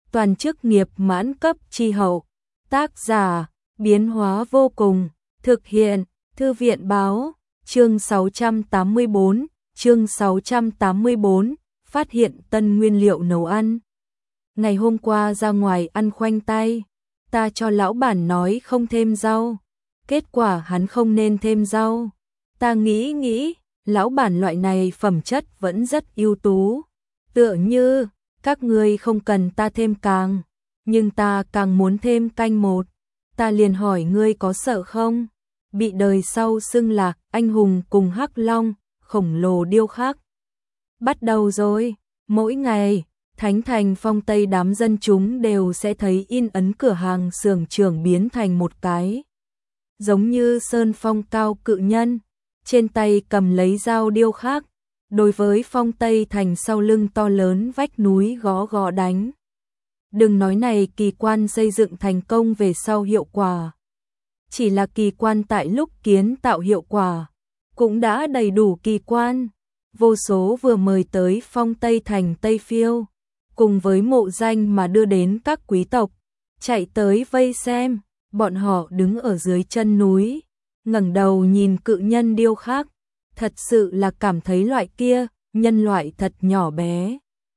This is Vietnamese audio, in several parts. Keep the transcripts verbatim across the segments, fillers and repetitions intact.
toàn chức nghiệp mãn cấp chi hậu. Tác giả, biến hóa vô cùng, thực hiện, Thư viện báo, chương sáu trăm tám mươi bốn, chương sáu trăm tám mươi bốn, phát hiện tân nguyên liệu nấu ăn. Ngày hôm qua ra ngoài ăn khoanh tay, ta cho lão bản nói không thêm rau, kết quả hắn không nên thêm rau. Ta nghĩ nghĩ, lão bản loại này phẩm chất vẫn rất ưu tú, tựa như các ngươi không cần ta thêm càng, nhưng ta càng muốn thêm canh một. Ta liền hỏi ngươi có sợ không? Bị đời sau xưng là anh hùng cùng hắc long, khổng lồ điêu khắc. Bắt đầu rồi, mỗi ngày, Thánh Thành Phong Tây đám dân chúng đều sẽ thấy in ấn cửa hàng xưởng trưởng biến thành một cái. Giống như sơn phong cao cự nhân, trên tay cầm lấy dao điêu khắc, đối với Phong Tây Thành sau lưng to lớn vách núi gõ gõ đánh. Đừng nói này kỳ quan xây dựng thành công về sau hiệu quả. Chỉ là kỳ quan tại lúc kiến tạo hiệu quả, cũng đã đầy đủ kỳ quan. Vô số vừa mời tới Phong Tây Thành Tây Phiêu, cùng với mộ danh mà đưa đến các quý tộc, chạy tới vây xem, bọn họ đứng ở dưới chân núi, ngẩng đầu nhìn cự nhân điêu khắc, thật sự là cảm thấy loại kia, nhân loại thật nhỏ bé.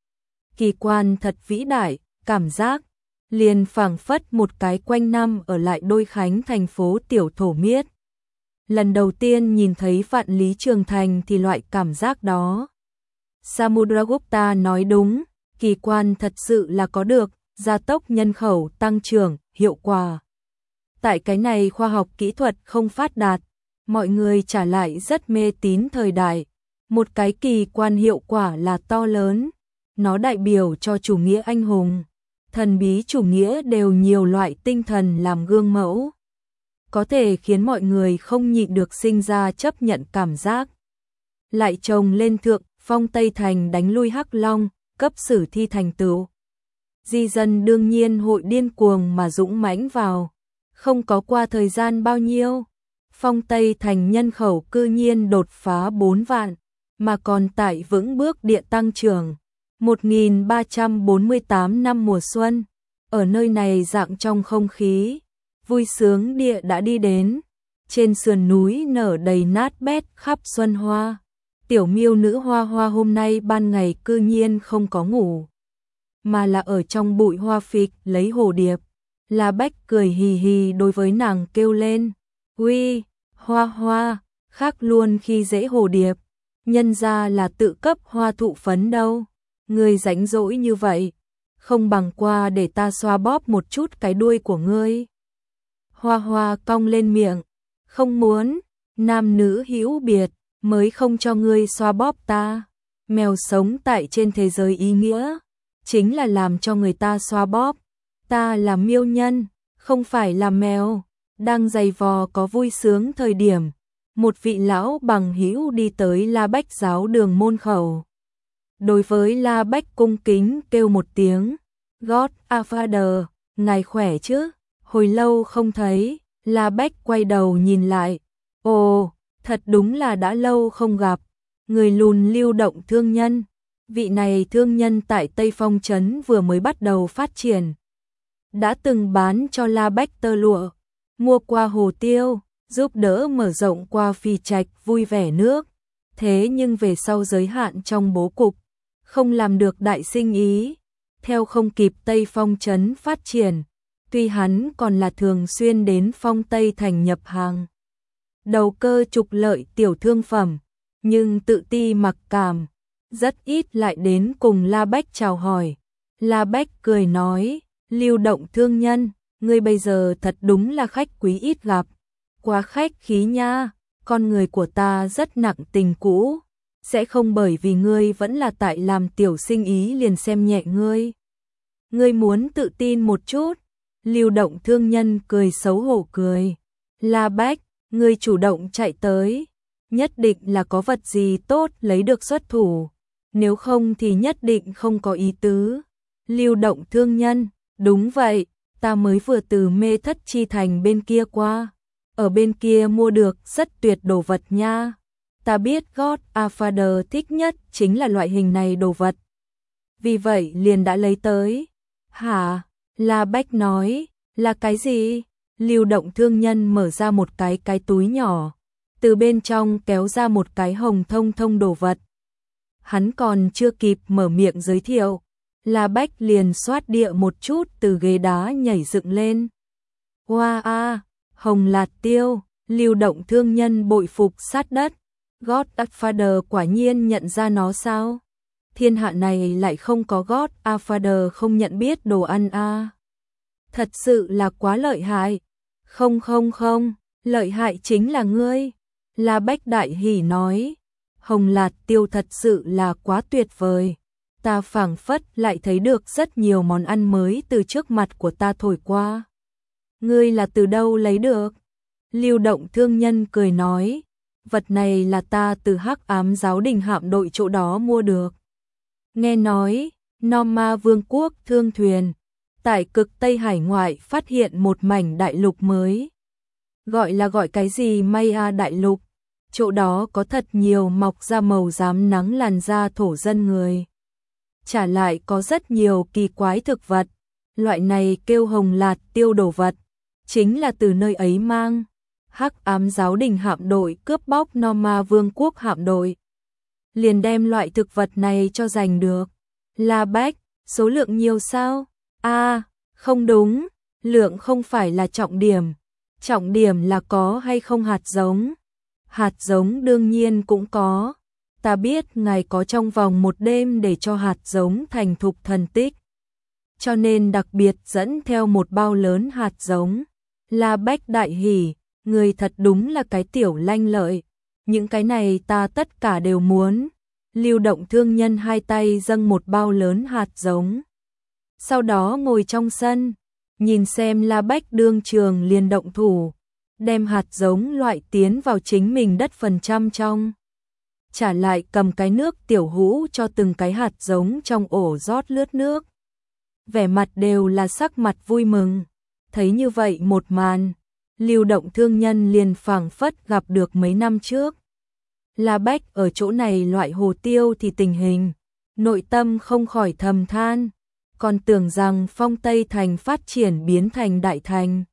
Kỳ quan thật vĩ đại, cảm giác liền phảng phất một cái quanh năm ở lại Đôi Khánh thành phố tiểu thổ miết. Lần đầu tiên nhìn thấy Vạn Lý Trường Thành thì loại cảm giác đó. Samudragupta nói đúng, kỳ quan thật sự là có được, gia tốc nhân khẩu tăng trưởng, hiệu quả. Tại cái này khoa học kỹ thuật không phát đạt, mọi người trả lại rất mê tín thời đại. Một cái kỳ quan hiệu quả là to lớn, nó đại biểu cho chủ nghĩa anh hùng, thần bí chủ nghĩa đều nhiều loại tinh thần làm gương mẫu. Có thể khiến mọi người không nhịn được sinh ra chấp nhận cảm giác. Lại chồng lên thượng, Phong Tây Thành đánh lui Hắc Long, cấp sử thi thành tựu. Di dân đương nhiên hội điên cuồng mà dũng mãnh vào. Không có qua thời gian bao nhiêu, Phong Tây Thành nhân khẩu cư nhiên đột phá bốn vạn, mà còn tại vững bước địa tăng trưởng. một nghìn ba trăm bốn mươi tám năm mùa xuân, ở nơi này dạng trong không khí, vui sướng địa đã đi đến. Trên sườn núi nở đầy nát bét khắp xuân hoa. Tiểu miêu nữ Hoa Hoa hôm nay ban ngày cư nhiên không có ngủ, mà là ở trong bụi hoa phịch lấy hồ điệp. La Bách cười hì hì đối với nàng kêu lên, uy, Hoa Hoa, khác luôn khi dễ hồ điệp, nhân ra là tự cấp hoa thụ phấn đâu. Ngươi rảnh rỗi như vậy, không bằng qua để ta xoa bóp một chút cái đuôi của ngươi. Hoa Hoa cong lên miệng, không muốn, nam nữ hữu biệt, mới không cho ngươi xoa bóp ta. Mèo sống tại trên thế giới ý nghĩa, chính là làm cho người ta xoa bóp. Ta là miêu nhân, không phải là mèo. Đang giày vò có vui sướng thời điểm, một vị lão bằng hữu đi tới La Bách giáo đường môn khẩu. Đối với La Bách cung kính kêu một tiếng, God Father, ngài khỏe chứ? Hồi lâu không thấy, La Bách quay đầu nhìn lại. Ồ, thật đúng là đã lâu không gặp. Người lùn lưu động thương nhân. Vị này thương nhân tại Tây Phong Trấn vừa mới bắt đầu phát triển. Đã từng bán cho La Bách tơ lụa, mua qua hồ tiêu, giúp đỡ mở rộng qua Phi Trạch vui vẻ nước. Thế nhưng về sau giới hạn trong bố cục, không làm được đại sinh ý, theo không kịp Tây Phong Trấn phát triển. Tuy hắn còn là thường xuyên đến Phong Tây Thành nhập hàng, đầu cơ trục lợi tiểu thương phẩm, nhưng tự ti mặc cảm, rất ít lại đến cùng La Bách chào hỏi. La Bách cười nói, lưu động thương nhân, ngươi bây giờ thật đúng là khách quý ít gặp, quá khách khí nha, con người của ta rất nặng tình cũ, sẽ không bởi vì ngươi vẫn là tại làm tiểu sinh ý liền xem nhẹ ngươi. Ngươi muốn tự tin một chút. Lưu động thương nhân cười xấu hổ cười. La Bách, ngươi chủ động chạy tới, nhất định là có vật gì tốt lấy được xuất thủ, nếu không thì nhất định không có ý tứ. Lưu động thương nhân, đúng vậy, ta mới vừa từ Mê Thất Chi Thành bên kia qua, ở bên kia mua được rất tuyệt đồ vật nha. Ta biết God Father thích nhất chính là loại hình này đồ vật, vì vậy liền đã lấy tới. Hả? La Bách nói, là cái gì? Lưu Động thương nhân mở ra một cái cái túi nhỏ, từ bên trong kéo ra một cái hồng thông thông đồ vật. Hắn còn chưa kịp mở miệng giới thiệu, La Bách liền xoát địa một chút từ ghế đá nhảy dựng lên. Hoa wow, a, hồng lạt tiêu, Lưu Động thương nhân bội phục sát đất. Godfather quả nhiên nhận ra nó sao? Thiên hạ này lại không có Godfather không nhận biết đồ ăn a. À. Thật sự là quá lợi hại. Không không không, lợi hại chính là ngươi. La Bách đại hỉ nói. Hồng lạt tiêu thật sự là quá tuyệt vời. Ta phảng phất lại thấy được rất nhiều món ăn mới từ trước mặt của ta thổi qua. Ngươi là từ đâu lấy được? Lưu Động thương nhân cười nói. Vật này là ta từ Hắc Ám Giáo Đình hạm đội chỗ đó mua được. Nghe nói, Norma Vương quốc thương thuyền, tại cực Tây Hải ngoại phát hiện một mảnh đại lục mới. Gọi là gọi cái gì Maya đại lục, chỗ đó có thật nhiều mọc ra màu rám nắng làn da thổ dân người. Trả lại có rất nhiều kỳ quái thực vật, loại này kêu hồng lạt tiêu đồ vật, chính là từ nơi ấy mang. Hắc Ám Giáo Đình hạm đội cướp bóc Norma Vương quốc hạm đội, liền đem loại thực vật này cho giành được. La Bách, số lượng nhiều sao? A, à, không đúng, lượng không phải là trọng điểm, trọng điểm là có hay không hạt giống. Hạt giống đương nhiên cũng có, ta biết ngài có trong vòng một đêm để cho hạt giống thành thục thần tích, cho nên đặc biệt dẫn theo một bao lớn hạt giống. La Bách đại hỉ, người thật đúng là cái tiểu lanh lợi, những cái này ta tất cả đều muốn. Lưu Động thương nhân hai tay dâng một bao lớn hạt giống. Sau đó ngồi trong sân, nhìn xem La Bách đương trường liền động thủ, đem hạt giống loại tiến vào chính mình đất phần trăm trong. Trả lại cầm cái nước tiểu hũ cho từng cái hạt giống trong ổ rót lướt nước. Vẻ mặt đều là sắc mặt vui mừng. Thấy như vậy một màn, Lưu Động thương nhân liền phảng phất gặp được mấy năm trước. La Bách ở chỗ này loại hồ tiêu thì tình hình, nội tâm không khỏi thầm than, còn tưởng rằng Phong Tây Thành phát triển biến thành Đại Thành.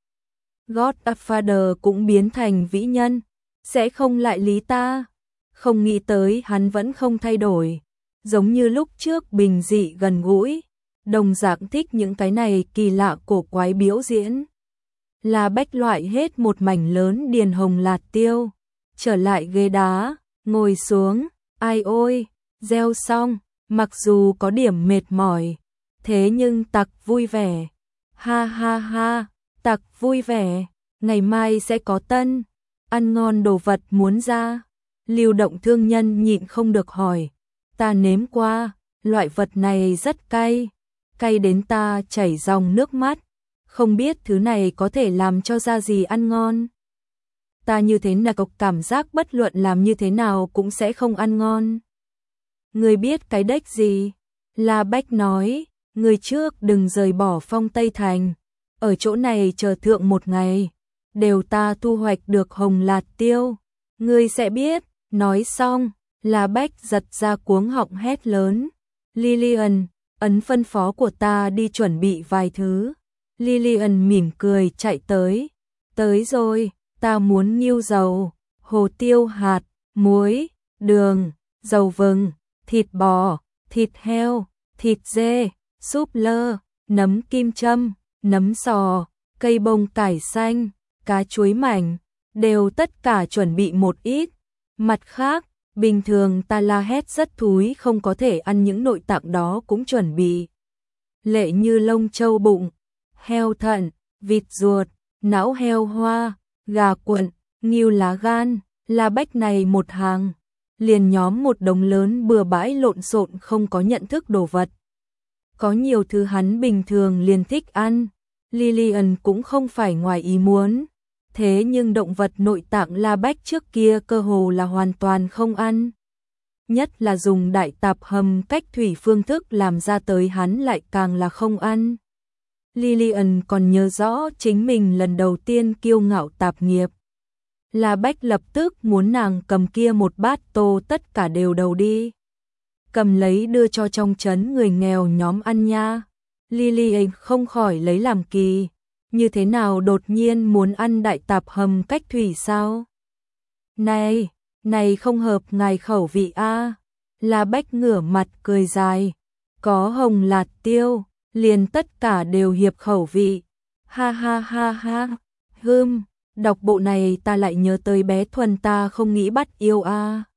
Godfather cũng biến thành vĩ nhân, sẽ không lại lý ta. Không nghĩ tới hắn vẫn không thay đổi, giống như lúc trước bình dị gần gũi, đồng dạng thích những cái này kỳ lạ cổ quái biểu diễn. La Bách loại hết một mảnh lớn điền hồng lạt tiêu, trở lại ghế đá, ngồi xuống, ai ôi, gieo xong, mặc dù có điểm mệt mỏi, thế nhưng tặc vui vẻ. Ha ha ha, tặc vui vẻ, ngày mai sẽ có tân, ăn ngon đồ vật muốn ra. Lưu Động thương nhân nhịn không được hỏi, ta nếm qua, loại vật này rất cay, cay đến ta chảy dòng nước mắt, không biết thứ này có thể làm cho ra gì ăn ngon. Ta như thế nào có cảm giác bất luận làm như thế nào cũng sẽ không ăn ngon. Người biết cái đếch gì? La Bách nói, người trước đừng rời bỏ Phong Tây Thành, ở chỗ này chờ thượng một ngày, đều ta thu hoạch được hồng lạt tiêu, ngươi sẽ biết. Nói xong, La Bách giật ra cuống họng hét lớn, Lillian, ấn phân phó của ta đi chuẩn bị vài thứ. Lillian mỉm cười chạy tới, tới rồi, ta muốn nghiêu dầu, hồ tiêu hạt, muối, đường, dầu vừng, thịt bò, thịt heo, thịt dê, súp lơ, nấm kim châm, nấm sò, cây bông cải xanh, cá chuối mảnh, đều tất cả chuẩn bị một ít. Mặt khác, bình thường ta la hét rất thúi không có thể ăn những nội tạng đó cũng chuẩn bị. Lệ như lông trâu bụng, heo thận, vịt ruột, não heo hoa, gà cuộn, ngưu lá gan. La Bách này một hàng, liền nhóm một đống lớn bừa bãi lộn xộn không có nhận thức đồ vật. Có nhiều thứ hắn bình thường liền thích ăn, Lillian cũng không phải ngoài ý muốn. Thế nhưng động vật nội tạng La Bách trước kia cơ hồ là hoàn toàn không ăn. Nhất là dùng đại tạp hầm cách thủy phương thức làm ra tới hắn lại càng là không ăn. Lillian còn nhớ rõ chính mình lần đầu tiên kiêu ngạo tạp nghiệp. La Bách lập tức muốn nàng cầm kia một bát tô tất cả đều đầu đi. Cầm lấy đưa cho trong trấn người nghèo nhóm ăn nha. Lily không khỏi lấy làm kỳ, như thế nào đột nhiên muốn ăn đại tạp hầm cách thủy sao? Này, này không hợp ngài khẩu vị a. La Bách ngửa mặt cười dài, có hồng lạt tiêu, liền tất cả đều hiệp khẩu vị. Ha ha ha ha, hưm, đọc bộ này ta lại nhớ tới bé Thuần ta không nghĩ bắt yêu a.